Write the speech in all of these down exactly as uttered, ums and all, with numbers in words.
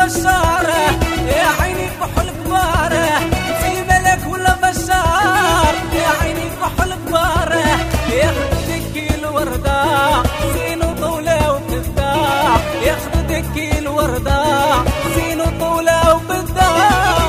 بشارة، يا عيني كحل كبارة، انتي ملك ولا بشار، يا عيني كحل كبارة، ياخد دكي الوردة زين وطولة وبالدار، ياخد دكي الوردة زين وطولة وبالدار.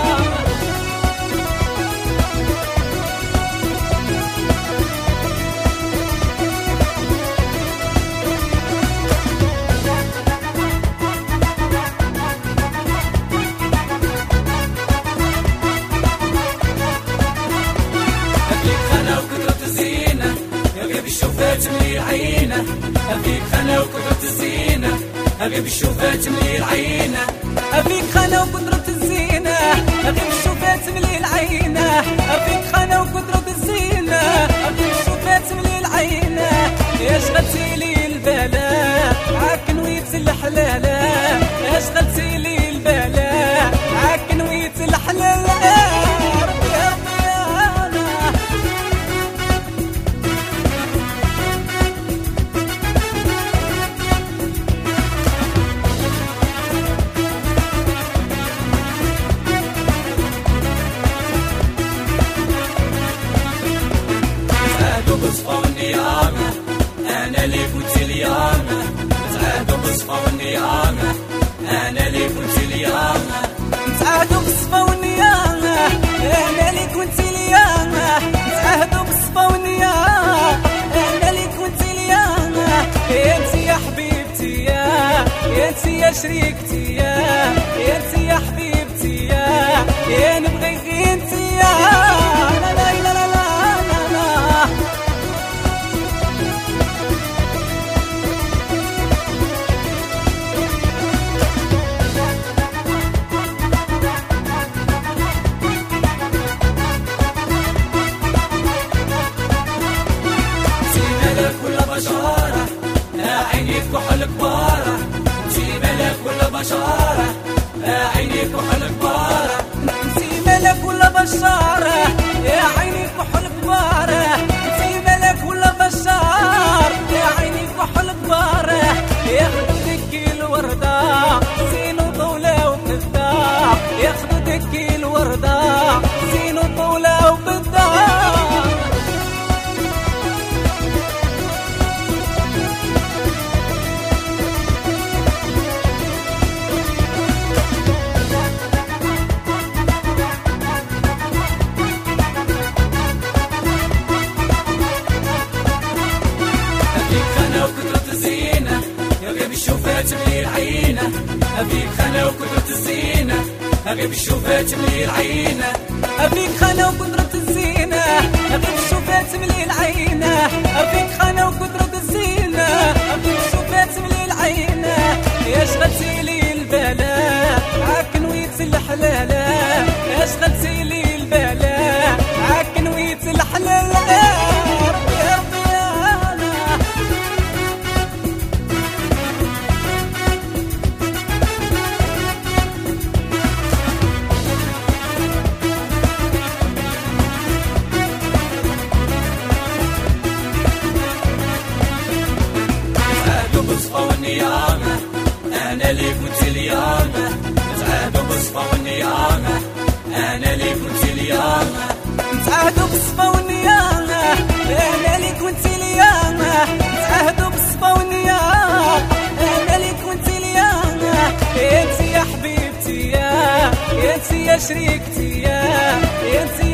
الشوفات ملي العينة أبيك خنا وقدرة الزينة، أغيب الشوفات ملي العينة، أبيك خنا وقدرة الزينة، أغيب الشوفات ملي العينة، أبيك خنا وقدرة الزينة، أغيب الشوفات ملي العينة، يا شغلتي لي البلا عاك نويت الحلالة، يا شغلتي لي البلا عاك نويت الحلالة. بصفى والنيامة أنا اللي كنت اليامة، نتعادوا بصفى والنيامة أنا اللي كنت اليامة، نتعادوا بصفى والنيامة أنا اللي كنت اليامة، نتعادوا بصفى والنيامة أنا اللي كنت اليامة، يا انتي يا حبيبتي يا يا انتي يا شريكتي يا يا انتي يا حبيبتي يا يا نبغيك انتي يا لا لا لا لا لا. بشارة يا عيني كحل كبارة، انتي ملك ولا بشارة، يا عيني كحل كبارة، انتي ملك ولا بشارة، يا عيني كحل كبارة، انتي ملك ولا بشار، يا عيني كحل كبارة، ياخدو دكي الوردة زين وطولة وبالدار، ياخدو دكي الوردة زين وطولة وبالدار. الشوفات ملي العينة أبيك خنا وقدرة الزينة، أغيب الشوفات ملي العينة، أبيك خنا وقدرة الزينة، أغيب الشوفات ملي العينة، أبيك خنا وقدرة الزينة، أغيب الشوفات ملي العينة، يا شغلتي لي البلا عاك نويت الحلالة، يا شغلتي لي البلا عاك نويت الحلالة. بصفى والنيامة أنا اللي كنت اليامة، نتعادوا بصفى والنيامة أنا اللي كنت اليامة، نتعادوا بصفى والنيامة أنا اللي كنت اليامة، نتعادوا بصفى والنيامة أنا اللي كنت اليامة، يا انتي يا حبيبتي يا يا انتي يا شريكتي يا يا انتي